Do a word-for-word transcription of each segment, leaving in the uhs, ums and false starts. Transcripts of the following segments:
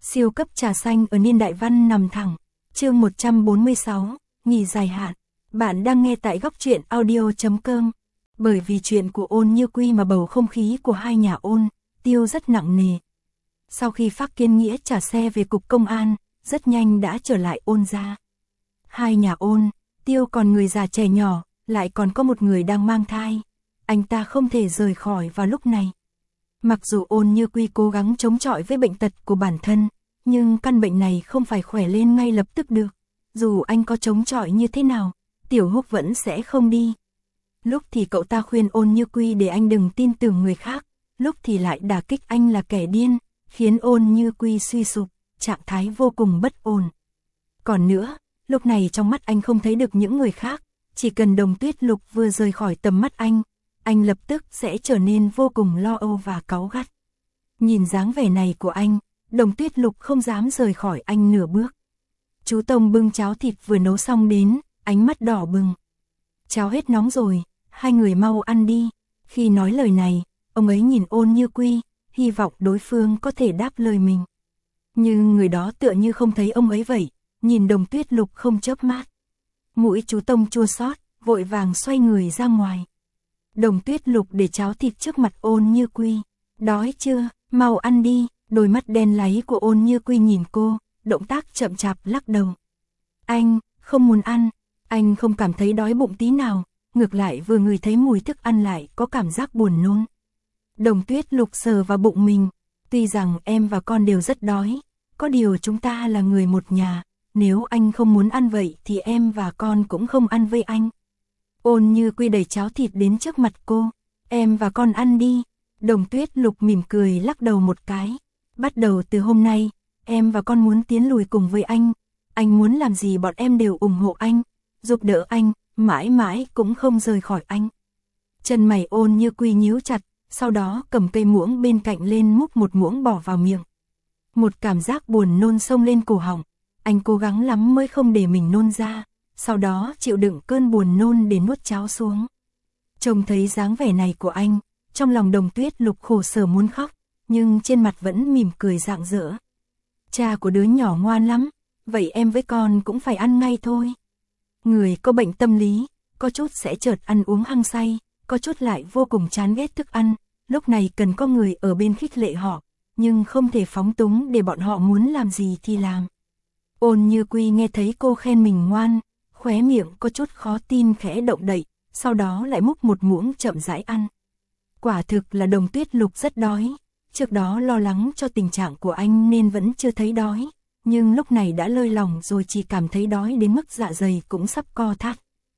Siêu cấp trà xanh ở niên đại văn nằm thẳng. Chương một trăm bốn mươi sáu, nghỉ dài hạn. Bạn đang nghe tại góc truyện audio chấm com. Bởi vì chuyện của Ôn Như Quy mà bầu không khí của hai nhà Ôn, Tiêu rất nặng nề. Sau khi Phác Kiên Nghĩa trả xe về cục công an, rất nhanh đã trở lại Ôn gia. Hai nhà Ôn, Tiêu còn người già trẻ nhỏ, lại còn có một người đang mang thai. Anh ta không thể rời khỏi vào lúc này. Mặc dù Ôn Như Quy cố gắng chống chọi với bệnh tật của bản thân, nhưng căn bệnh này không phải khỏe lên ngay lập tức được. Dù anh có chống chọi như thế nào, Tiểu Húc vẫn sẽ không đi. Lúc thì cậu ta khuyên Ôn Như Quy để anh đừng tin tưởng người khác, lúc thì lại đả kích anh là kẻ điên, khiến Ôn Như Quy suy sụp, trạng thái vô cùng bất ổn. Còn nữa, lúc này trong mắt anh không thấy được những người khác, chỉ cần Đồng Tuyết Lục vừa rời khỏi tầm mắt anh, anh lập tức sẽ trở nên vô cùng lo âu và cáu gắt. Nhìn dáng vẻ này của anh, Đồng Tuyết Lục không dám rời khỏi anh nửa bước. Chú Tông bưng cháo thịt vừa nấu xong đến, ánh mắt đỏ bừng. Cháo hết nóng rồi, hai người mau ăn đi. Khi nói lời này, ông ấy nhìn Ôn Như Quy, hy vọng đối phương có thể đáp lời mình. Nhưng người đó tựa như không thấy ông ấy vậy, nhìn Đồng Tuyết Lục không chớp mắt. Mũi chú Tông chua xót, vội vàng xoay người ra ngoài. Đồng Tuyết Lục để cháo thịt trước mặt Ôn Như Quy. Đói chưa, mau ăn đi. Đôi mắt đen láy của Ôn Như Quy nhìn cô, động tác chậm chạp lắc đầu. Anh, không muốn ăn, anh không cảm thấy đói bụng tí nào, ngược lại vừa ngửi thấy mùi thức ăn lại có cảm giác buồn nôn. Đồng Tuyết Lục sờ vào bụng mình, tuy rằng em và con đều rất đói, có điều chúng ta là người một nhà, nếu anh không muốn ăn vậy thì em và con cũng không ăn với anh. Ôn Như Quy đẩy cháo thịt đến trước mặt cô, em và con ăn đi. Đồng Tuyết Lục mỉm cười lắc đầu một cái. Bắt đầu từ hôm nay, em và con muốn tiến lùi cùng với anh. Anh muốn làm gì bọn em đều ủng hộ anh, giúp đỡ anh, mãi mãi cũng không rời khỏi anh. Chân mày Ôn Như Quy nhíu chặt, sau đó cầm cây muỗng bên cạnh lên múc một muỗng bỏ vào miệng. Một cảm giác buồn nôn xông lên cổ họng, anh cố gắng lắm mới không để mình nôn ra, sau đó chịu đựng cơn buồn nôn để nuốt cháo xuống. Trông thấy dáng vẻ này của anh, trong lòng Đồng Tuyết Lục khổ sở muốn khóc, nhưng trên mặt vẫn mỉm cười rạng rỡ. Cha của đứa nhỏ ngoan lắm, vậy em với con cũng phải ăn ngay thôi. Người có bệnh tâm lý, có chút sẽ chợt ăn uống hăng say, có chút lại vô cùng chán ghét thức ăn, lúc này cần có người ở bên khích lệ họ, nhưng không thể phóng túng để bọn họ muốn làm gì thì làm. Ôn Như Quy nghe thấy cô khen mình ngoan, khóe miệng có chút khó tin khẽ động đậy, sau đó lại múc một muỗng chậm rãi ăn. Quả thực là Đồng Tuyết Lục rất đói, trước đó lo lắng cho tình trạng của anh nên vẫn chưa thấy đói, nhưng lúc này đã lơi lỏng rồi, chỉ cảm thấy đói đến mức dạ dày cũng sắp co thắt.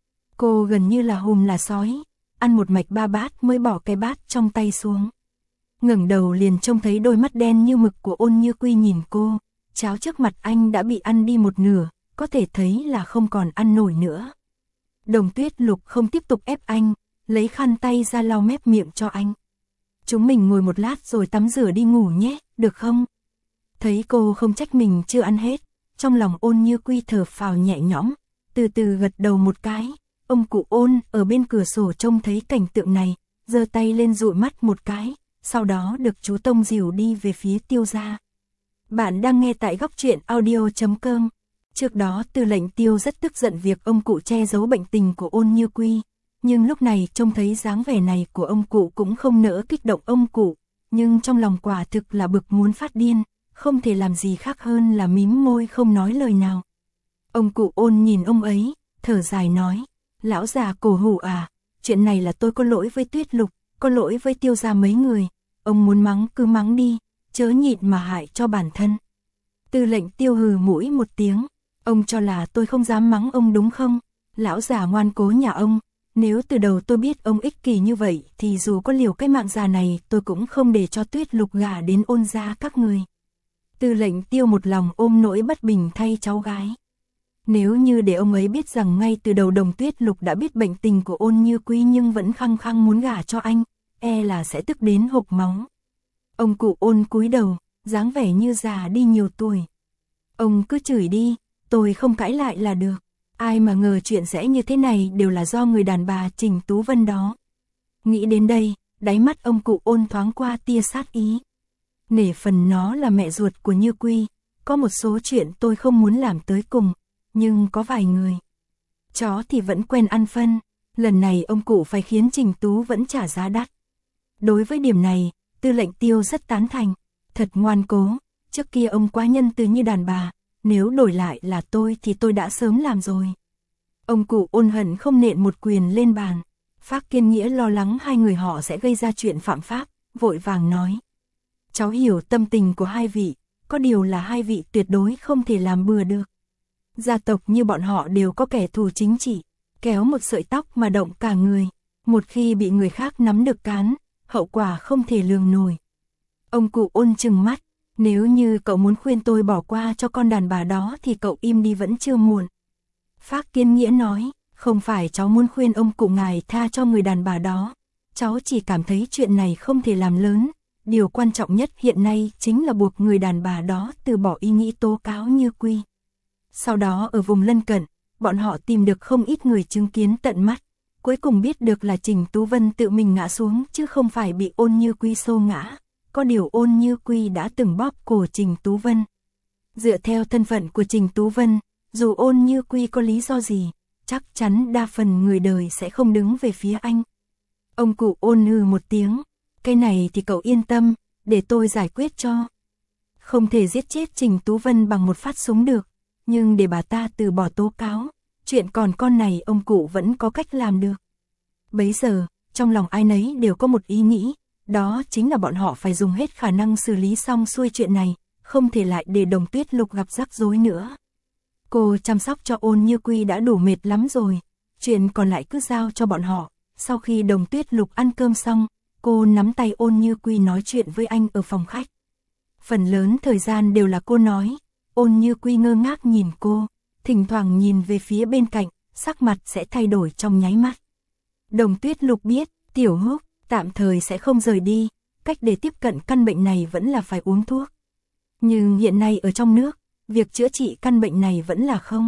Cô gần như là hùm là sói, ăn một mạch ba bát mới bỏ cái bát trong tay xuống. Ngẩng đầu liền trông thấy đôi mắt đen như mực của Ôn Như Quy nhìn cô, cháo trước mặt anh đã bị ăn đi một nửa, có thể thấy là không còn ăn nổi nữa. Đồng Tuyết Lục không tiếp tục ép anh, lấy khăn tay ra lau mép miệng cho anh. Chúng mình ngồi một lát rồi tắm rửa đi ngủ nhé, được không? Thấy cô không trách mình chưa ăn hết, trong lòng Ôn Như Quy thở phào nhẹ nhõm, từ từ gật đầu một cái. Ông cụ Ôn ở bên cửa sổ trông thấy cảnh tượng này, giơ tay lên dụi mắt một cái, sau đó được chú Tông dìu đi về phía Tiêu gia. Bạn đang nghe tại góc truyện audio chấm com. Trước đó Tư Lệnh Tiêu rất tức giận việc ông cụ che giấu bệnh tình của Ôn Như Quy, nhưng lúc này trông thấy dáng vẻ này của ông cụ cũng không nỡ kích động ông cụ, nhưng trong lòng quả thực là bực muốn phát điên, không thể làm gì khác hơn là mím môi không nói lời nào. Ông cụ Ôn nhìn ông ấy, thở dài nói, lão già cổ hủ à, chuyện này là tôi có lỗi với Tuyết Lục, có lỗi với Tiêu gia mấy người, ông muốn mắng cứ mắng đi, chớ nhịn mà hại cho bản thân. Tư Lệnh Tiêu hừ mũi một tiếng, ông cho là tôi không dám mắng ông đúng không? Lão già ngoan cố nhà ông, nếu từ đầu tôi biết ông ích kỷ như vậy thì dù có liều cái mạng già này tôi cũng không để cho Tuyết Lục gả đến Ôn gia các người. Tư Lệnh Tiêu một lòng ôm nỗi bất bình thay cháu gái. Nếu như để ông ấy biết rằng ngay từ đầu Đồng Tuyết Lục đã biết bệnh tình của Ôn Như Quy nhưng vẫn khăng khăng muốn gả cho anh, e là sẽ tức đến hộc máu. Ông cụ Ôn cúi đầu, dáng vẻ như già đi nhiều tuổi. Ông cứ chửi đi, tôi không cãi lại là được. Ai mà ngờ chuyện sẽ như thế này đều là do người đàn bà Trình Tú Vân đó. Nghĩ đến đây, đáy mắt ông cụ Ôn thoáng qua tia sát ý. Nể phần nó là mẹ ruột của Như Quy, có một số chuyện tôi không muốn làm tới cùng, nhưng có vài người. Chó thì vẫn quen ăn phân, lần này ông cụ phải khiến Trình Tú vẫn trả giá đắt. Đối với điểm này, Tư lệnh Tiêu rất tán thành, thật ngoan cố, trước kia ông quá nhân từ như đàn bà, nếu đổi lại là tôi thì tôi đã sớm làm rồi. Ông cụ ôn hận không nện một quyền lên bàn, Phác Kiên Nghĩa lo lắng hai người họ sẽ gây ra chuyện phạm pháp, vội vàng nói. Cháu hiểu tâm tình của hai vị, có điều là hai vị tuyệt đối không thể làm bừa được. Gia tộc như bọn họ đều có kẻ thù chính trị, kéo một sợi tóc mà động cả người, một khi bị người khác nắm được cán, hậu quả không thể lường nổi. Ông cụ ôn trừng mắt, nếu như cậu muốn khuyên tôi bỏ qua cho con đàn bà đó thì cậu im đi vẫn chưa muộn. Phác Kiên Nghĩa nói, không phải cháu muốn khuyên ông cụ ngài tha cho người đàn bà đó, cháu chỉ cảm thấy chuyện này không thể làm lớn, điều quan trọng nhất hiện nay chính là buộc người đàn bà đó từ bỏ ý nghĩ tố cáo Như Quy. Sau đó ở vùng lân cận, bọn họ tìm được không ít người chứng kiến tận mắt, cuối cùng biết được là Trình Tú Vân tự mình ngã xuống chứ không phải bị Ôn Như Quy xô ngã, có điều Ôn Như Quy đã từng bóp cổ Trình Tú Vân. Dựa theo thân phận của Trình Tú Vân, dù Ôn Như Quy có lý do gì, chắc chắn đa phần người đời sẽ không đứng về phía anh. Ông cụ ôn hừ một tiếng, cái này thì cậu yên tâm, để tôi giải quyết cho. Không thể giết chết Trình Tú Vân bằng một phát súng được, nhưng để bà ta từ bỏ tố cáo, chuyện còn con này ông cụ vẫn có cách làm được. Bấy giờ, trong lòng ai nấy đều có một ý nghĩ, đó chính là bọn họ phải dùng hết khả năng xử lý xong xuôi chuyện này, không thể lại để Đồng Tuyết Lục gặp rắc rối nữa. Cô chăm sóc cho Ôn Như Quy đã đủ mệt lắm rồi, chuyện còn lại cứ giao cho bọn họ. Sau khi Đồng Tuyết Lục ăn cơm xong, cô nắm tay Ôn Như Quy nói chuyện với anh ở phòng khách. Phần lớn thời gian đều là cô nói, Ôn Như Quy ngơ ngác nhìn cô, thỉnh thoảng nhìn về phía bên cạnh, sắc mặt sẽ thay đổi trong nháy mắt. Đồng Tuyết Lục biết, Tiểu Húc tạm thời sẽ không rời đi, cách để tiếp cận căn bệnh này vẫn là phải uống thuốc. Nhưng hiện nay ở trong nước, việc chữa trị căn bệnh này vẫn là không.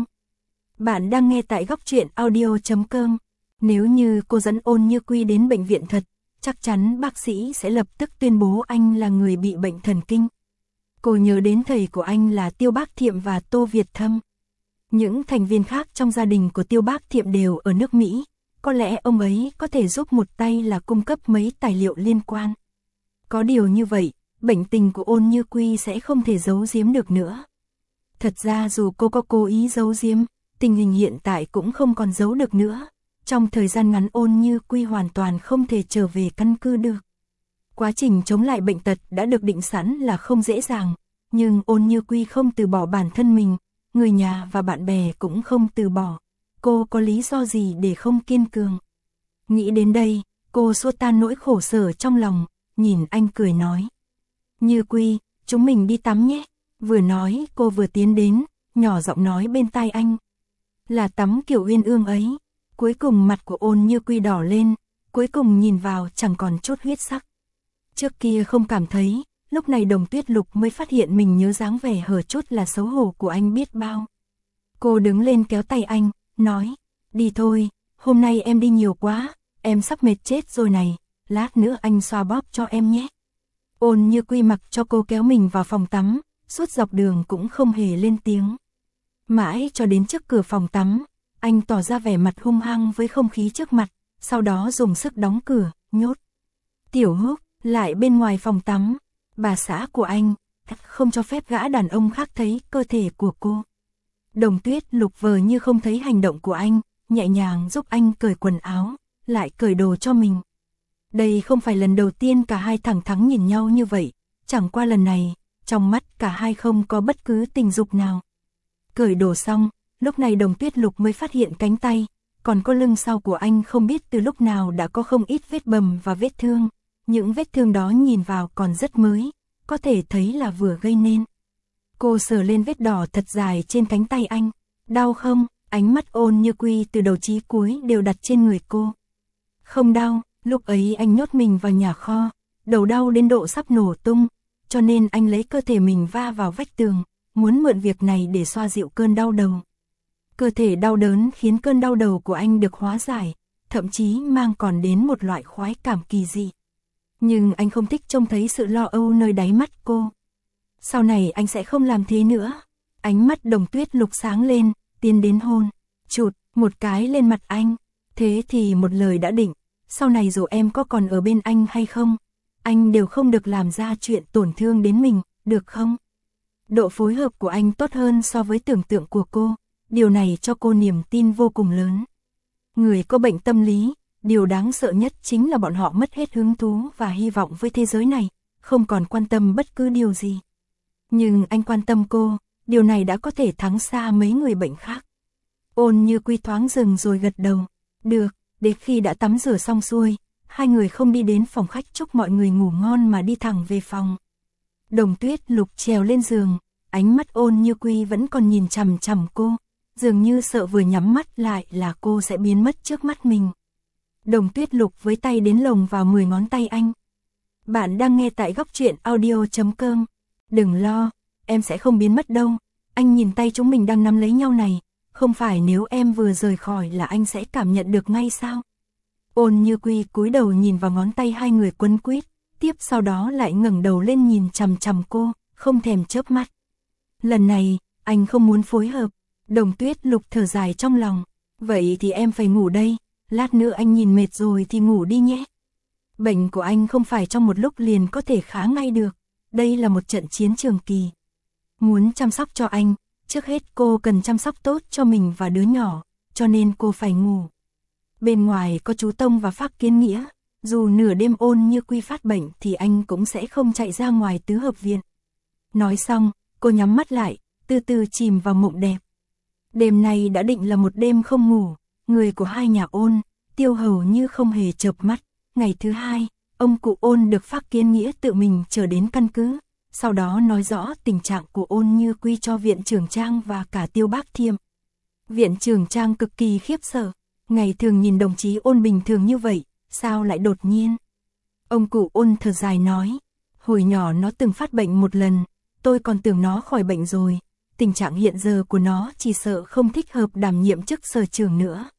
Bạn đang nghe tại góc truyện audio chấm com. Nếu như cô dẫn Ôn Như Quy đến bệnh viện thật, chắc chắn bác sĩ sẽ lập tức tuyên bố anh là người bị bệnh thần kinh. Cô nhớ đến thầy của anh là Tiêu Bác Thiệm và Tô Việt Thâm. Những thành viên khác trong gia đình của Tiêu Bác Thiệm đều ở nước Mỹ, có lẽ ông ấy có thể giúp một tay là cung cấp mấy tài liệu liên quan. Có điều như vậy, bệnh tình của Ôn Như Quy sẽ không thể giấu giếm được nữa. Thật ra dù cô có cố ý giấu giếm, tình hình hiện tại cũng không còn giấu được nữa. Trong thời gian ngắn Ôn Như Quy hoàn toàn không thể trở về căn cứ được. Quá trình chống lại bệnh tật đã được định sẵn là không dễ dàng, nhưng Ôn Như Quy không từ bỏ bản thân mình, người nhà và bạn bè cũng không từ bỏ. Cô có lý do gì để không kiên cường? Nghĩ đến đây, cô xua tan nỗi khổ sở trong lòng, nhìn anh cười nói. Như Quy, chúng mình đi tắm nhé. Vừa nói cô vừa tiến đến, nhỏ giọng nói bên tai anh. Là tắm kiểu uyên ương ấy. Cuối cùng mặt của Ôn Như Quy đỏ lên, cuối cùng nhìn vào chẳng còn chút huyết sắc. Trước kia không cảm thấy, lúc này Đồng Tuyết Lục mới phát hiện mình nhớ dáng vẻ hở chút là xấu hổ của anh biết bao. Cô đứng lên kéo tay anh, nói, đi thôi, hôm nay em đi nhiều quá, em sắp mệt chết rồi này, lát nữa anh xoa bóp cho em nhé. Ôn Như Quy mặc cho cô kéo mình vào phòng tắm, suốt dọc đường cũng không hề lên tiếng. Mãi cho đến trước cửa phòng tắm, anh tỏ ra vẻ mặt hung hăng với không khí trước mặt, sau đó dùng sức đóng cửa, nhốt. Tiểu Húc, lại bên ngoài phòng tắm, bà xã của anh, không cho phép gã đàn ông khác thấy cơ thể của cô. Đồng Tuyết Lục vờ như không thấy hành động của anh, nhẹ nhàng giúp anh cởi quần áo, lại cởi đồ cho mình. Đây không phải lần đầu tiên cả hai thẳng thắn nhìn nhau như vậy, chẳng qua lần này, trong mắt cả hai không có bất cứ tình dục nào. Cởi đồ xong, lúc này Đồng Tuyết Lục mới phát hiện cánh tay, còn có lưng sau của anh không biết từ lúc nào đã có không ít vết bầm và vết thương. Những vết thương đó nhìn vào còn rất mới, có thể thấy là vừa gây nên. Cô sờ lên vết đỏ thật dài trên cánh tay anh. Đau không? Ánh mắt Ôn Như Quy từ đầu chí cuối đều đặt trên người cô. Không đau, lúc ấy anh nhốt mình vào nhà kho, đầu đau đến độ sắp nổ tung, cho nên anh lấy cơ thể mình va vào vách tường, muốn mượn việc này để xoa dịu cơn đau đầu. Cơ thể đau đớn khiến cơn đau đầu của anh được hóa giải, thậm chí mang còn đến một loại khoái cảm kỳ dị. Nhưng anh không thích trông thấy sự lo âu nơi đáy mắt cô. Sau này anh sẽ không làm thế nữa. Ánh mắt Đồng Tuyết Lục sáng lên, tiến đến hôn, chụt một cái lên mặt anh. Thế thì một lời đã định, sau này dù em có còn ở bên anh hay không, anh đều không được làm ra chuyện tổn thương đến mình, được không? Độ phối hợp của anh tốt hơn so với tưởng tượng của cô, điều này cho cô niềm tin vô cùng lớn. Người có bệnh tâm lý, điều đáng sợ nhất chính là bọn họ mất hết hứng thú và hy vọng với thế giới này, không còn quan tâm bất cứ điều gì. Nhưng anh quan tâm cô, điều này đã có thể thắng xa mấy người bệnh khác. Ôn Như Quy thoáng dừng rồi gật đầu. Được, đến khi đã tắm rửa xong xuôi, hai người không đi đến phòng khách chúc mọi người ngủ ngon mà đi thẳng về phòng. Đồng Tuyết Lục trèo lên giường, ánh mắt Ôn Như Quy vẫn còn nhìn chằm chằm cô, dường như sợ vừa nhắm mắt lại là cô sẽ biến mất trước mắt mình. Đồng Tuyết Lục với tay đến lồng vào mười ngón tay anh. Bạn đang nghe tại góc truyện audio chấm com. Đừng lo, em sẽ không biến mất đâu. Anh nhìn tay chúng mình đang nắm lấy nhau này, không phải nếu em vừa rời khỏi là anh sẽ cảm nhận được ngay sao? Ôn Như Quy cúi đầu nhìn vào ngón tay hai người quấn quýt, tiếp sau đó lại ngẩng đầu lên nhìn chằm chằm cô, không thèm chớp mắt. Lần này, anh không muốn phối hợp. Đồng Tuyết Lục thở dài trong lòng. Vậy thì em phải ngủ đây, lát nữa anh nhìn mệt rồi thì ngủ đi nhé. Bệnh của anh không phải trong một lúc liền có thể khá ngay được. Đây là một trận chiến trường kỳ. Muốn chăm sóc cho anh, trước hết cô cần chăm sóc tốt cho mình và đứa nhỏ, cho nên cô phải ngủ. Bên ngoài có chú Tông và Phác Kiến Nghĩa, dù nửa đêm Ôn Như Quy phát bệnh thì anh cũng sẽ không chạy ra ngoài tứ hợp viện. Nói xong, cô nhắm mắt lại, từ từ chìm vào mộng đẹp. Đêm nay đã định là một đêm không ngủ, người của hai nhà Ôn, Tiêu hầu như không hề chợp mắt. Ngày thứ hai, ông cụ Ôn được Phác Kiến Nghĩa tự mình trở đến căn cứ, sau đó nói rõ tình trạng của Ôn Như Quy cho viện trưởng Trang và cả Tiêu Bác Thiêm. Viện trưởng Trang cực kỳ khiếp sợ, ngày thường nhìn đồng chí Ôn bình thường như vậy, sao lại đột nhiên? Ông cụ Ôn thở dài nói, hồi nhỏ nó từng phát bệnh một lần, tôi còn tưởng nó khỏi bệnh rồi, tình trạng hiện giờ của nó chỉ sợ không thích hợp đảm nhiệm chức sở trưởng nữa.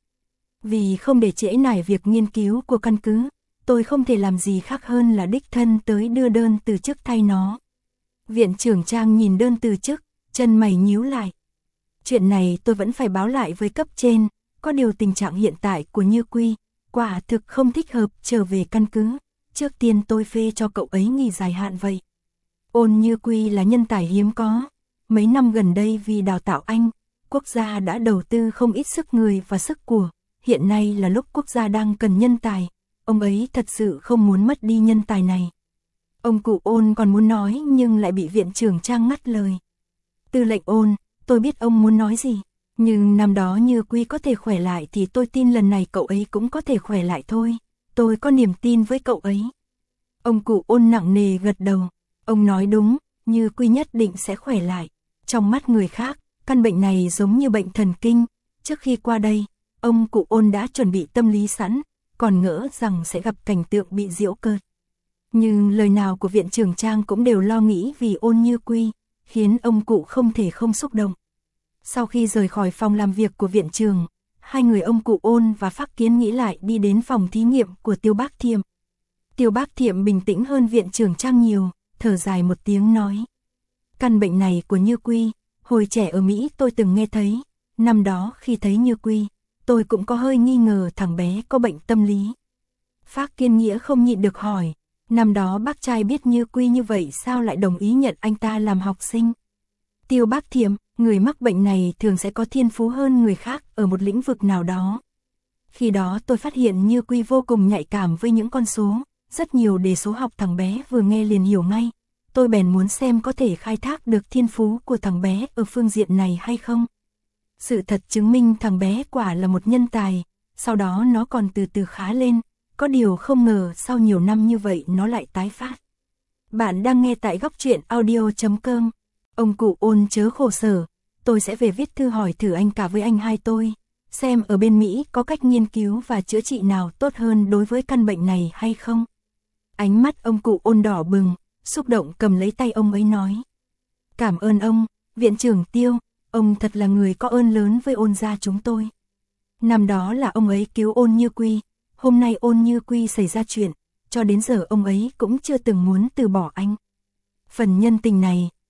Vì không để trễ nải việc nghiên cứu của căn cứ, tôi không thể làm gì khác hơn là đích thân tới đưa đơn từ chức thay nó. Viện trưởng Trang nhìn đơn từ chức, chân mày nhíu lại. Chuyện này tôi vẫn phải báo lại với cấp trên, có điều tình trạng hiện tại của Như Quy, quả thực không thích hợp trở về căn cứ, trước tiên tôi phê cho cậu ấy nghỉ dài hạn vậy. Ôn Như Quy là nhân tài hiếm có, mấy năm gần đây vì đào tạo anh, quốc gia đã đầu tư không ít sức người và sức của, hiện nay là lúc quốc gia đang cần nhân tài, ông ấy thật sự không muốn mất đi nhân tài này. Ông cụ Ôn còn muốn nói nhưng lại bị viện trưởng Trang ngắt lời. Tư lệnh Ôn, tôi biết ông muốn nói gì, nhưng năm đó Như Quy có thể khỏe lại thì tôi tin lần này cậu ấy cũng có thể khỏe lại thôi, tôi có niềm tin với cậu ấy. Ông cụ Ôn nặng nề gật đầu, ông nói đúng, Như Quy nhất định sẽ khỏe lại. Trong mắt người khác, căn bệnh này giống như bệnh thần kinh, trước khi qua đây, ông cụ Ôn đã chuẩn bị tâm lý sẵn, còn ngỡ rằng sẽ gặp cảnh tượng bị giễu cợt. Nhưng lời nào của viện trưởng Trang cũng đều lo nghĩ vì Ôn Như Quy, khiến ông cụ không thể không xúc động. Sau khi rời khỏi phòng làm việc của viện trưởng, hai người ông cụ Ôn và Phác Kiến nghĩ lại đi đến phòng thí nghiệm của Tiêu Bác Thiêm. Tiêu Bác Thiêm bình tĩnh hơn viện trưởng Trang nhiều, thở dài một tiếng nói. Căn bệnh này của Như Quy, hồi trẻ ở Mỹ tôi từng nghe thấy, năm đó khi thấy Như Quy, tôi cũng có hơi nghi ngờ thằng bé có bệnh tâm lý. Phác Kiến Nghĩa không nhịn được hỏi, năm đó bác trai biết Như Quy như vậy sao lại đồng ý nhận anh ta làm học sinh? Tiêu Bác Thiêm, người mắc bệnh này thường sẽ có thiên phú hơn người khác ở một lĩnh vực nào đó. Khi đó tôi phát hiện Như Quy vô cùng nhạy cảm với những con số, rất nhiều đề số học thằng bé vừa nghe liền hiểu ngay. Tôi bèn muốn xem có thể khai thác được thiên phú của thằng bé ở phương diện này hay không. Sự thật chứng minh thằng bé quả là một nhân tài, sau đó nó còn từ từ khá lên, có điều không ngờ sau nhiều năm như vậy nó lại tái phát. Bạn đang nghe tại góc truyện audio chấm com. Ông cụ Ôn chớ khổ sở, tôi sẽ về viết thư hỏi thử anh cả với anh hai tôi, xem ở bên Mỹ có cách nghiên cứu và chữa trị nào tốt hơn đối với căn bệnh này hay không. Ánh mắt ông cụ Ôn đỏ bừng, xúc động cầm lấy tay ông ấy nói. Cảm ơn ông, viện trưởng Tiêu, ông thật là người có ơn lớn với Ôn gia chúng tôi. Năm đó là ông ấy cứu Ôn Như Quy, hôm nay Ôn Như Quy xảy ra chuyện, cho đến giờ ông ấy cũng chưa từng muốn từ bỏ anh. Phần nhân tình này,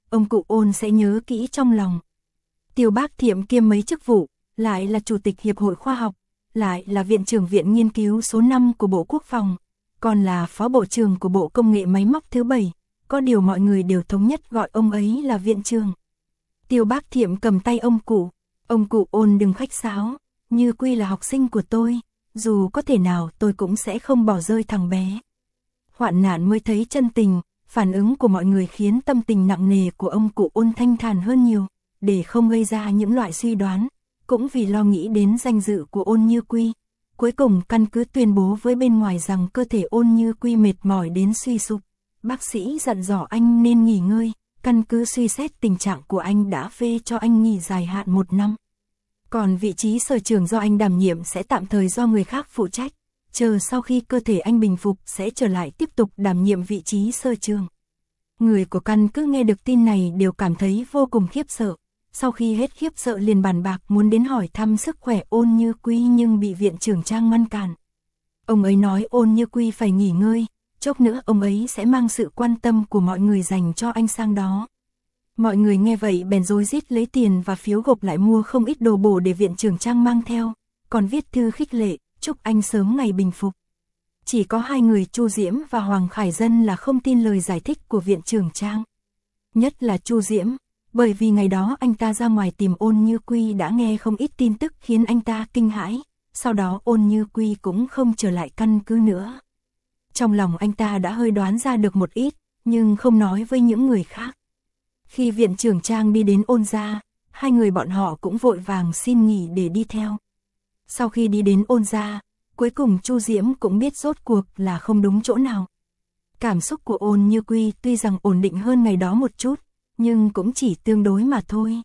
ông cụ Ôn sẽ nhớ kỹ trong lòng. Tiêu Bác Thiệm kiêm mấy chức vụ, lại là Chủ tịch Hiệp hội Khoa học, lại là Viện trưởng Viện Nghiên cứu số năm của Bộ Quốc phòng, còn là Phó Bộ trưởng của Bộ Công nghệ Máy móc thứ bảy, có điều mọi người đều thống nhất gọi ông ấy là Viện trưởng. Tiêu Bác Thiệm cầm tay ông cụ, ông cụ Ôn đừng khách sáo, Như Quy là học sinh của tôi, dù có thể nào tôi cũng sẽ không bỏ rơi thằng bé. Hoạn nạn mới thấy chân tình, phản ứng của mọi người khiến tâm tình nặng nề của ông cụ Ôn thanh thản hơn nhiều, để không gây ra những loại suy đoán, cũng vì lo nghĩ đến danh dự của Ôn Như Quy. Cuối cùng căn cứ tuyên bố với bên ngoài rằng cơ thể Ôn Như Quy mệt mỏi đến suy sụp. Bác sĩ dặn dò anh nên nghỉ ngơi, căn cứ suy xét tình trạng của anh đã phê cho anh nghỉ dài hạn một năm. Còn vị trí sở trưởng do anh đảm nhiệm sẽ tạm thời do người khác phụ trách, chờ sau khi cơ thể anh bình phục sẽ trở lại tiếp tục đảm nhiệm vị trí sở trưởng. Người của căn cứ nghe được tin này đều cảm thấy vô cùng khiếp sợ. Sau khi hết khiếp sợ liền bàn bạc muốn đến hỏi thăm sức khỏe Ôn Như Quy nhưng bị viện trưởng Trang ngăn cản. Ông ấy nói Ôn Như Quy phải nghỉ ngơi, chốc nữa ông ấy sẽ mang sự quan tâm của mọi người dành cho anh sang đó. Mọi người nghe vậy bèn rối rít lấy tiền và phiếu gộp lại mua không ít đồ bổ để viện trưởng Trang mang theo, còn viết thư khích lệ, chúc anh sớm ngày bình phục. Chỉ có hai người Chu Diễm và Hoàng Khải Dân là không tin lời giải thích của viện trưởng Trang. Nhất là Chu Diễm, bởi vì ngày đó anh ta ra ngoài tìm Ôn Như Quy đã nghe không ít tin tức khiến anh ta kinh hãi, sau đó Ôn Như Quy cũng không trở lại căn cứ nữa. Trong lòng anh ta đã hơi đoán ra được một ít, nhưng không nói với những người khác. Khi viện trưởng Trang đi đến Ôn gia, hai người bọn họ cũng vội vàng xin nghỉ để đi theo. Sau khi đi đến Ôn gia, cuối cùng Chu Diễm cũng biết rốt cuộc là không đúng chỗ nào. Cảm xúc của Ôn Như Quy tuy rằng ổn định hơn ngày đó một chút, nhưng cũng chỉ tương đối mà thôi.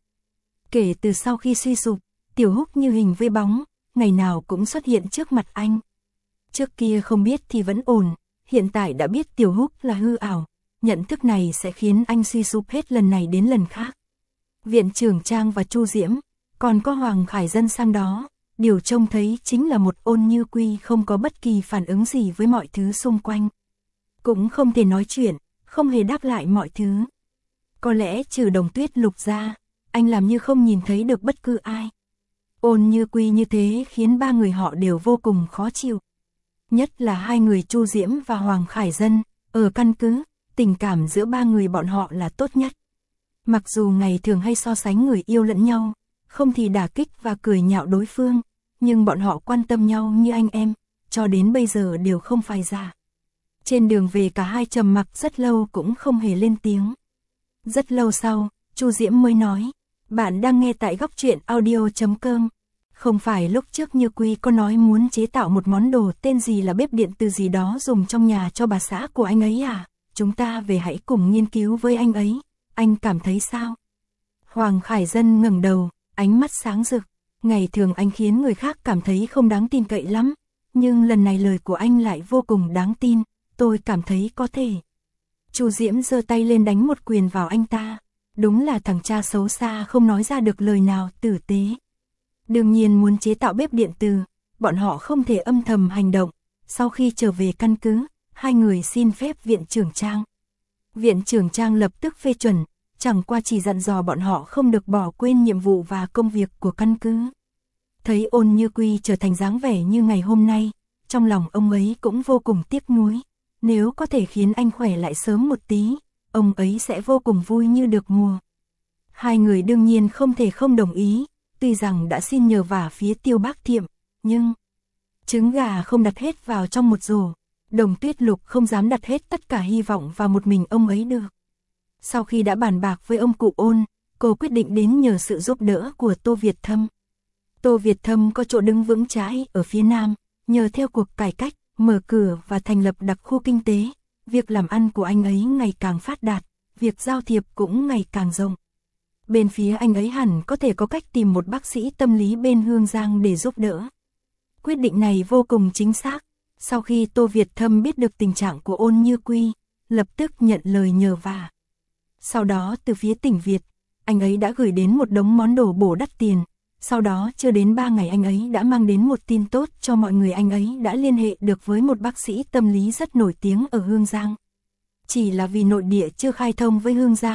Kể từ sau khi suy sụp, Tiểu Húc như hình với bóng, ngày nào cũng xuất hiện trước mặt anh. Trước kia không biết thì vẫn ổn, hiện tại đã biết Tiểu Húc là hư ảo, nhận thức này sẽ khiến anh suy sụp hết lần này đến lần khác. Viện trưởng Trang và Chu Diễm, còn có Hoàng Khải Dân sang đó, điều trông thấy chính là một Ôn Như Quy không có bất kỳ phản ứng gì với mọi thứ xung quanh. Cũng không thể nói chuyện, không hề đáp lại mọi thứ. Có lẽ trừ Đồng Tuyết Lục ra, anh làm như không nhìn thấy được bất cứ ai. Ôn Như Quy như thế khiến ba người họ đều vô cùng khó chịu. Nhất là hai người Chu Diễm và Hoàng Khải Dân, ở căn cứ, tình cảm giữa ba người bọn họ là tốt nhất. Mặc dù ngày thường hay so sánh người yêu lẫn nhau, không thì đả kích và cười nhạo đối phương, nhưng bọn họ quan tâm nhau như anh em, cho đến bây giờ đều không phai ra. Trên đường về cả hai trầm mặc rất lâu cũng không hề lên tiếng. Rất lâu sau, Chu Diễm mới nói, bạn đang nghe tại góc truyện audio chấm com. Không phải lúc trước Như Quy có nói muốn chế tạo một món đồ tên gì là bếp điện từ gì đó dùng trong nhà cho bà xã của anh ấy à? Chúng ta về hãy cùng nghiên cứu với anh ấy, anh cảm thấy sao? Hoàng Khải Dân ngẩng đầu, ánh mắt sáng rực. Ngày thường anh khiến người khác cảm thấy không đáng tin cậy lắm, nhưng lần này lời của anh lại vô cùng đáng tin, tôi cảm thấy có thể. Chu Diễm giơ tay lên đánh một quyền vào anh ta, đúng là thằng cha xấu xa không nói ra được lời nào tử tế. Đương nhiên muốn chế tạo bếp điện từ, bọn họ không thể âm thầm hành động. Sau khi trở về căn cứ, hai người xin phép viện trưởng Trang. Viện trưởng Trang lập tức phê chuẩn, chẳng qua chỉ dặn dò bọn họ không được bỏ quên nhiệm vụ và công việc của căn cứ. Thấy Ôn Như Quy trở thành dáng vẻ như ngày hôm nay, trong lòng ông ấy cũng vô cùng tiếc nuối. Nếu có thể khiến anh khỏe lại sớm một tí, ông ấy sẽ vô cùng vui như được mùa. Hai người đương nhiên không thể không đồng ý, tuy rằng đã xin nhờ vả phía Tiêu Bác Thiệm, nhưng trứng gà không đặt hết vào trong một rổ. Đồng Tuyết Lục không dám đặt hết tất cả hy vọng vào một mình ông ấy được. Sau khi đã bàn bạc với ông cụ Ôn, cô quyết định đến nhờ sự giúp đỡ của Tô Việt Thâm. Tô Việt Thâm có chỗ đứng vững chãi ở phía Nam, nhờ theo cuộc cải cách, mở cửa và thành lập đặc khu kinh tế, việc làm ăn của anh ấy ngày càng phát đạt, việc giao thiệp cũng ngày càng rộng. Bên phía anh ấy hẳn có thể có cách tìm một bác sĩ tâm lý bên Hương Giang để giúp đỡ. Quyết định này vô cùng chính xác. Sau khi Tô Việt Thâm biết được tình trạng của Ôn Như Quy, lập tức nhận lời nhờ vả. Sau đó từ phía tỉnh Việt, anh ấy đã gửi đến một đống món đồ bổ đắt tiền. Sau đó chưa đến ba ngày anh ấy đã mang đến một tin tốt cho mọi người, anh ấy đã liên hệ được với một bác sĩ tâm lý rất nổi tiếng ở Hương Giang. Chỉ là vì nội địa chưa khai thông với Hương Giang,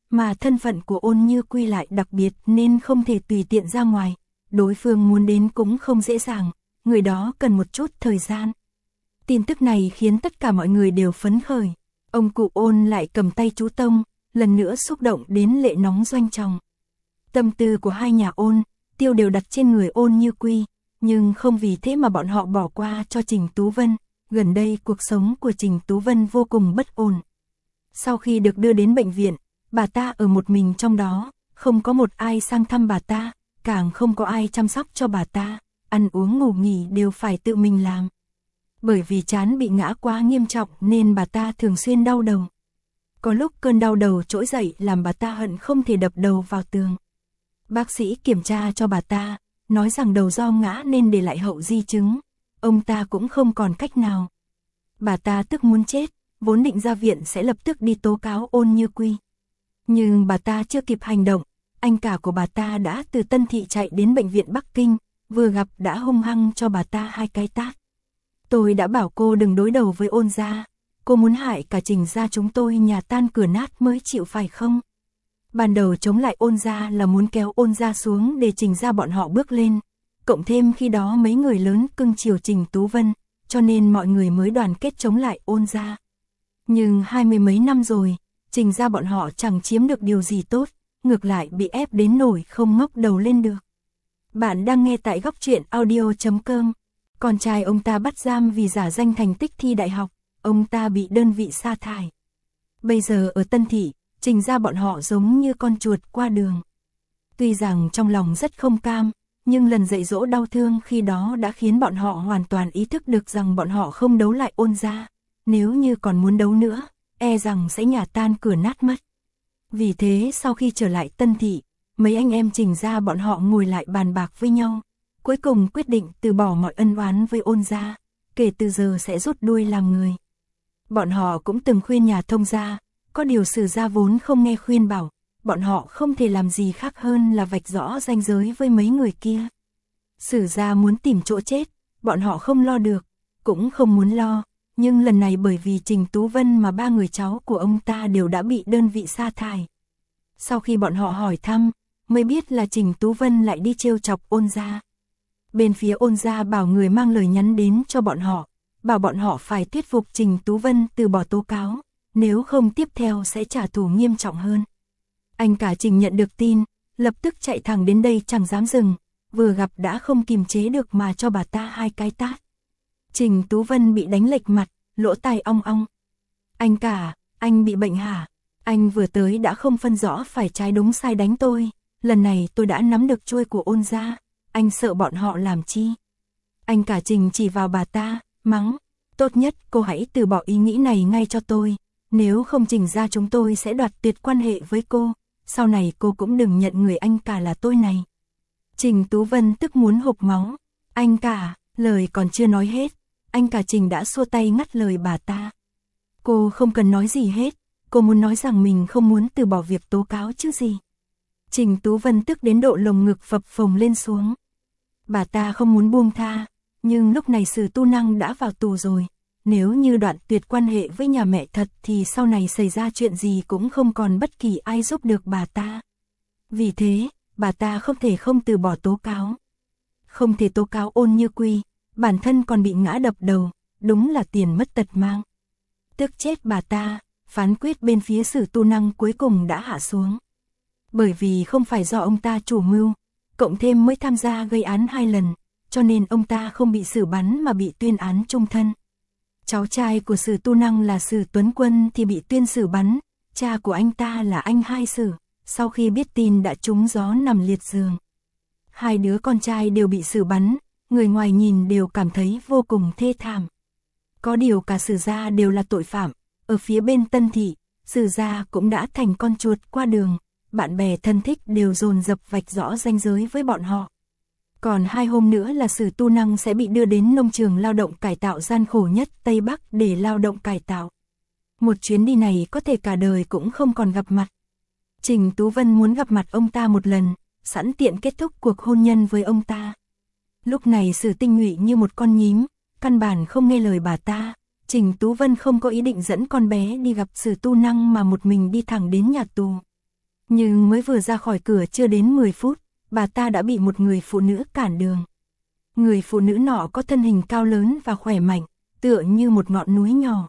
mà thân phận của Ôn Như Quy lại đặc biệt nên không thể tùy tiện ra ngoài, đối phương muốn đến cũng không dễ dàng, người đó cần một chút thời gian. Tin tức này khiến tất cả mọi người đều phấn khởi, ông cụ Ôn lại cầm tay chú Tông, lần nữa xúc động đến lệ nóng doanh tròng. Tâm tư của hai nhà Ôn, Tiêu đều đặt trên người Ôn Như Quy, nhưng không vì thế mà bọn họ bỏ qua cho Trình Tú Vân, gần đây cuộc sống của Trình Tú Vân vô cùng bất ổn. Sau khi được đưa đến bệnh viện, bà ta ở một mình trong đó, không có một ai sang thăm bà ta, càng không có ai chăm sóc cho bà ta, ăn uống ngủ nghỉ đều phải tự mình làm. Bởi vì trán bị ngã quá nghiêm trọng nên bà ta thường xuyên đau đầu. Có lúc cơn đau đầu trỗi dậy làm bà ta hận không thể đập đầu vào tường. Bác sĩ kiểm tra cho bà ta, nói rằng đầu do ngã nên để lại hậu di chứng, ông ta cũng không còn cách nào. Bà ta tức muốn chết, vốn định ra viện sẽ lập tức đi tố cáo Ôn Như Quy. Nhưng bà ta chưa kịp hành động, anh cả của bà ta đã từ Tân Thị chạy đến bệnh viện Bắc Kinh, vừa gặp đã hung hăng cho bà ta hai cái tát. Tôi đã bảo cô đừng đối đầu với Ôn gia, cô muốn hại cả Trình gia chúng tôi nhà tan cửa nát mới chịu phải không? Ban đầu chống lại Ôn gia là muốn kéo Ôn gia xuống để Trình gia bọn họ bước lên, cộng thêm khi đó mấy người lớn cưng chiều Trình Tú Vân, cho nên mọi người mới đoàn kết chống lại Ôn gia. Nhưng hai mươi mấy năm rồi, Trình gia bọn họ chẳng chiếm được điều gì tốt, ngược lại bị ép đến nổi không ngóc đầu lên được. Bạn đang nghe tại góc truyện audio chấm com. Con trai ông ta bắt giam vì giả danh thành tích thi đại học, ông ta bị đơn vị sa thải. Bây giờ ở Tân Thị, Trình gia bọn họ giống như con chuột qua đường. Tuy rằng trong lòng rất không cam, nhưng lần dạy dỗ đau thương khi đó đã khiến bọn họ hoàn toàn ý thức được rằng bọn họ không đấu lại Ôn gia. Nếu như còn muốn đấu nữa, e rằng sẽ nhà tan cửa nát mất. Vì thế sau khi trở lại Tân Thị, mấy anh em Trình gia bọn họ ngồi lại bàn bạc với nhau, cuối cùng quyết định từ bỏ mọi ân oán với Ôn gia, kể từ giờ sẽ rút đuôi làm người. Bọn họ cũng từng khuyên nhà Thông gia, có điều Sử gia vốn không nghe khuyên bảo, bọn họ không thể làm gì khác hơn là vạch rõ ranh giới với mấy người kia. Sử gia muốn tìm chỗ chết, bọn họ không lo được, cũng không muốn lo, nhưng lần này bởi vì Trình Tú Vân mà ba người cháu của ông ta đều đã bị đơn vị sa thải. Sau khi bọn họ hỏi thăm, mới biết là Trình Tú Vân lại đi trêu chọc Ôn gia. Bên phía Ôn gia bảo người mang lời nhắn đến cho bọn họ, bảo bọn họ phải thuyết phục Trình Tú Vân từ bỏ tố cáo, nếu không tiếp theo sẽ trả thù nghiêm trọng hơn. Anh cả Trình nhận được tin, lập tức chạy thẳng đến đây chẳng dám dừng, vừa gặp đã không kìm chế được mà cho bà ta hai cái tát. Trình Tú Vân bị đánh lệch mặt, lỗ tai ong ong. Anh cả, anh bị bệnh hả? Anh vừa tới đã không phân rõ phải trái đúng sai đánh tôi, lần này tôi đã nắm được chuôi của Ôn gia, anh sợ bọn họ làm chi? Anh cả Trình chỉ vào bà ta, mắng, tốt nhất cô hãy từ bỏ ý nghĩ này ngay cho tôi, nếu không Trình gia chúng tôi sẽ đoạt tuyệt quan hệ với cô, sau này cô cũng đừng nhận người anh cả là tôi này. Trình Tú Vân tức muốn hộc máu, anh cả, lời còn chưa nói hết, anh cả Trình đã xua tay ngắt lời bà ta. Cô không cần nói gì hết, cô muốn nói rằng mình không muốn từ bỏ việc tố cáo chứ gì. Trình Tú Vân tức đến độ lồng ngực phập phồng lên xuống. Bà ta không muốn buông tha, nhưng lúc này Sử Tu Năng đã vào tù rồi, nếu như đoạn tuyệt quan hệ với nhà mẹ thật thì sau này xảy ra chuyện gì cũng không còn bất kỳ ai giúp được bà ta. Vì thế, bà ta không thể không từ bỏ tố cáo. Không thể tố cáo Ôn Như Quy, bản thân còn bị ngã đập đầu, đúng là tiền mất tật mang. Tức chết bà ta, phán quyết bên phía Sử Tu Năng cuối cùng đã hạ xuống. Bởi vì không phải do ông ta chủ mưu, cộng thêm mới tham gia gây án hai lần, cho nên ông ta không bị xử bắn mà bị tuyên án chung thân. Cháu trai của Sử Tu Năng là Sử Tuấn Quân thì bị tuyên xử bắn, cha của anh ta là anh Hai Sử, sau khi biết tin đã trúng gió nằm liệt giường. Hai đứa con trai đều bị xử bắn, người ngoài nhìn đều cảm thấy vô cùng thê thảm. Có điều cả Sử gia đều là tội phạm, ở phía bên Tân Thị, Sử gia cũng đã thành con chuột qua đường, bạn bè thân thích đều dồn dập vạch rõ ranh giới với bọn họ. Còn hai hôm nữa là Sử Tu Năng sẽ bị đưa đến nông trường lao động cải tạo gian khổ nhất Tây Bắc để lao động cải tạo. Một chuyến đi này có thể cả đời cũng không còn gặp mặt. Trình Tú Vân muốn gặp mặt ông ta một lần, sẵn tiện kết thúc cuộc hôn nhân với ông ta. Lúc này Sử Tinh Nhụy như một con nhím, căn bản không nghe lời bà ta. Trình Tú Vân không có ý định dẫn con bé đi gặp Sử Tu Năng mà một mình đi thẳng đến nhà tù. Nhưng mới vừa ra khỏi cửa chưa đến mười phút, bà ta đã bị một người phụ nữ cản đường. Người phụ nữ nọ có thân hình cao lớn và khỏe mạnh, tựa như một ngọn núi nhỏ.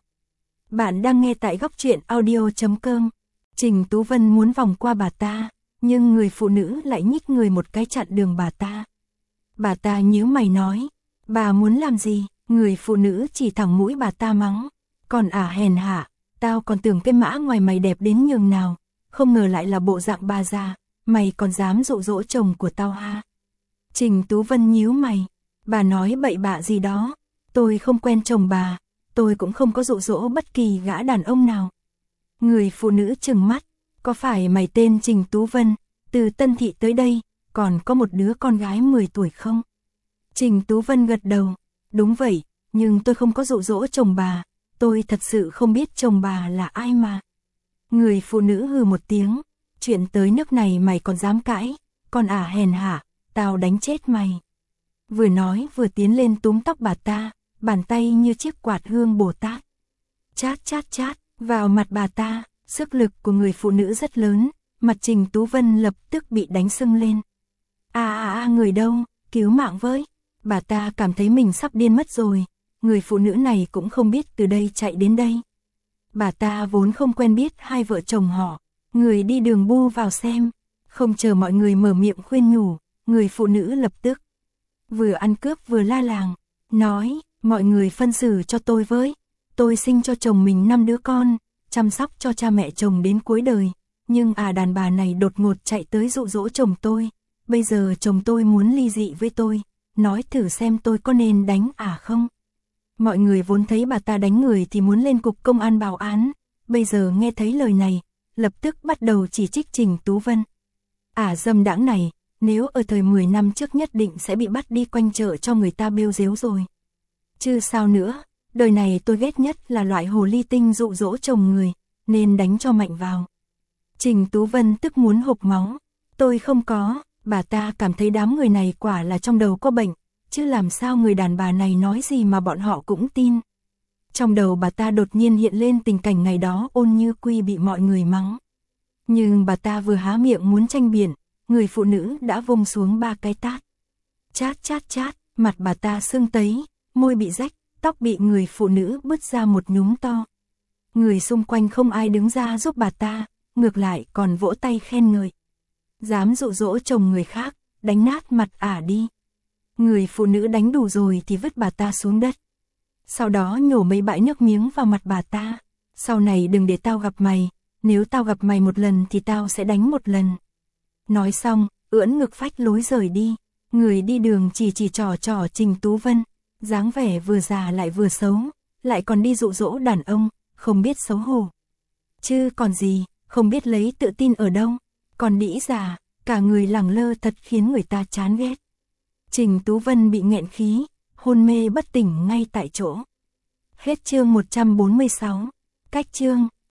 Bạn đang nghe tại góc truyện audio chấm com. Trình Tú Vân muốn vòng qua bà ta, nhưng người phụ nữ lại nhích người một cái chặn đường bà ta. Bà ta nhíu mày nói, bà muốn làm gì? Người phụ nữ chỉ thẳng mũi bà ta mắng, còn ả hèn hạ, tao còn tưởng cái mã ngoài mày đẹp đến nhường nào, không ngờ lại là bộ dạng bà già, mày còn dám dụ dỗ chồng của tao ha? Trình Tú Vân nhíu mày, bà nói bậy bạ gì đó, tôi không quen chồng bà, tôi cũng không có dụ dỗ bất kỳ gã đàn ông nào. Người phụ nữ trừng mắt, có phải mày tên Trình Tú Vân, từ Tân Thị tới đây, còn có một đứa con gái mười tuổi không? Trình Tú Vân gật đầu, đúng vậy, nhưng tôi không có dụ dỗ chồng bà, tôi thật sự không biết chồng bà là ai mà. Người phụ nữ hừ một tiếng, chuyện tới nước này mày còn dám cãi, còn ả hèn hạ, tao đánh chết mày. Vừa nói vừa tiến lên túm tóc bà ta, bàn tay như chiếc quạt hương Bồ Tát. Chát chát chát, vào mặt bà ta, sức lực của người phụ nữ rất lớn, mặt Trình Tú Vân lập tức bị đánh sưng lên. À à à người đâu, cứu mạng với. Bà ta cảm thấy mình sắp điên mất rồi, người phụ nữ này cũng không biết từ đây chạy đến đây. Bà ta vốn không quen biết hai vợ chồng họ, người đi đường bu vào xem, không chờ mọi người mở miệng khuyên nhủ, người phụ nữ lập tức vừa ăn cướp vừa la làng, nói, mọi người phân xử cho tôi với, tôi sinh cho chồng mình năm đứa con, chăm sóc cho cha mẹ chồng đến cuối đời, nhưng à đàn bà này đột ngột chạy tới dụ dỗ chồng tôi, bây giờ chồng tôi muốn ly dị với tôi, nói thử xem tôi có nên đánh à không? Mọi người vốn thấy bà ta đánh người thì muốn lên cục công an báo án, bây giờ nghe thấy lời này, lập tức bắt đầu chỉ trích Trình Tú Vân. Ả dâm đãng này, nếu ở thời mười năm trước nhất định sẽ bị bắt đi quanh chợ cho người ta bêu dếu rồi. Chứ sao nữa, đời này tôi ghét nhất là loại hồ ly tinh dụ dỗ chồng người, nên đánh cho mạnh vào. Trình Tú Vân tức muốn hộc máu, tôi không có, bà ta cảm thấy đám người này quả là trong đầu có bệnh, chứ làm sao người đàn bà này nói gì mà bọn họ cũng tin. Trong đầu bà ta đột nhiên hiện lên tình cảnh ngày đó Ôn Như Quy bị mọi người mắng. Nhưng bà ta vừa há miệng muốn tranh biện, người phụ nữ đã vung xuống ba cái tát. Chát chát chát, mặt bà ta sưng tấy, môi bị rách, tóc bị người phụ nữ bứt ra một nhúm to. Người xung quanh không ai đứng ra giúp bà ta, ngược lại còn vỗ tay khen ngợi. Dám dụ dỗ chồng người khác, đánh nát mặt ả đi. Người phụ nữ đánh đủ rồi thì vứt bà ta xuống đất. Sau đó nhổ mấy bãi nước miếng vào mặt bà ta. Sau này đừng để tao gặp mày, nếu tao gặp mày một lần thì tao sẽ đánh một lần. Nói xong, ưỡn ngực phách lối rời đi. Người đi đường chỉ chỉ trò trò Trình Tú Vân, dáng vẻ vừa già lại vừa xấu, lại còn đi dụ dỗ đàn ông, không biết xấu hổ. Chứ còn gì, không biết lấy tự tin ở đâu, còn đĩ già, cả người lẳng lơ thật khiến người ta chán ghét. Trình Tú Vân bị nghẹn khí, hôn mê bất tỉnh ngay tại chỗ. Hết chương một trăm bốn mươi sáu. Cách chương